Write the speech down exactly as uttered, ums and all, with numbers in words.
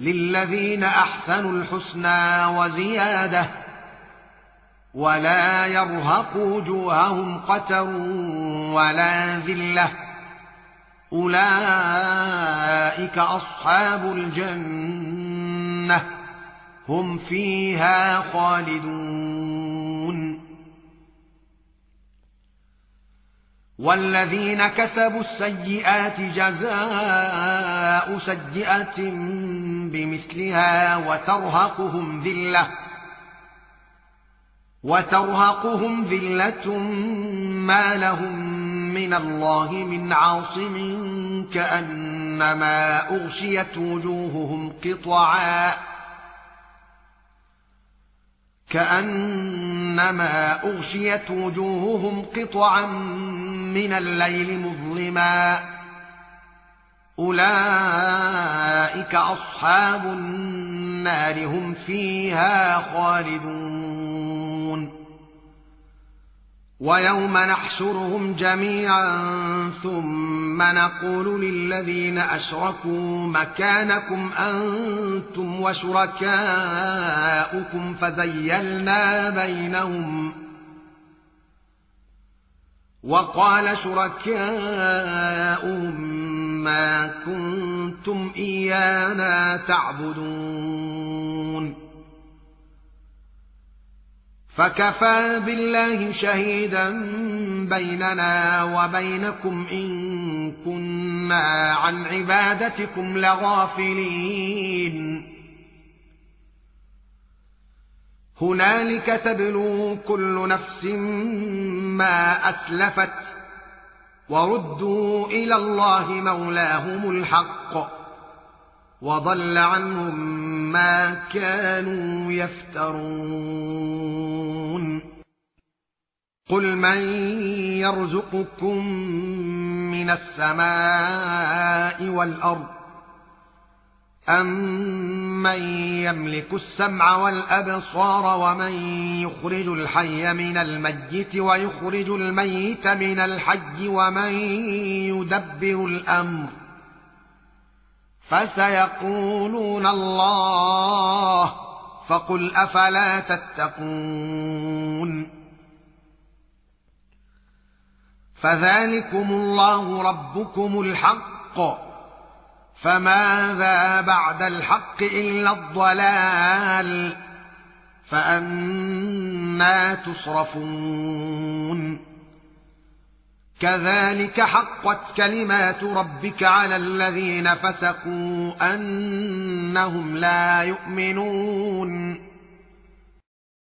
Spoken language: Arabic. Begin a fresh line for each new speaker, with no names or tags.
للذين أحسنوا الحسنى وزيادة ولا يرهق وجوههم قتر ولا ذلة أولئك أصحاب الجنة هم فيها خالدون والذين كسبوا السيئات جزاء سيئة بمثلها وترهقهم ذلة وترهقهم ذلة ما لهم من الله من عاصم كأنما أغشيت وجوههم قطعا كأنما أغشيت وجوههم قطعا من الليل مظلما أولئك أصحاب النار هم فيها خالدون ويوم نحشرهم جميعا ثم نقول للذين أشركوا مكانكم أنتم وشركاؤكم فزيلنا بينهم وقال شركاؤهم ما كنتم إيانا تعبدون فكفى بالله شهيدا بيننا وبينكم إن كنا عن عبادتكم لغافلين هنالك تبلو كل نفس ما أسلفت وردوا إلى الله مولاهم الحق وضل عنهم ما كانوا يفترون قل من يرزقكم من السماء والأرض أَمَّن يملك السمع والأبصار ومن يخرج الحي من الميت ويخرج الميت من الحي ومن يدبر الأمر فسيقولون الله فقل أفلا تتقون فذلكم الله ربكم الحق فماذا بعد الحق إلا الضلال فأنى تصرفون كذلك حقت كلمات ربك على الذين فسقوا أنهم لا يؤمنون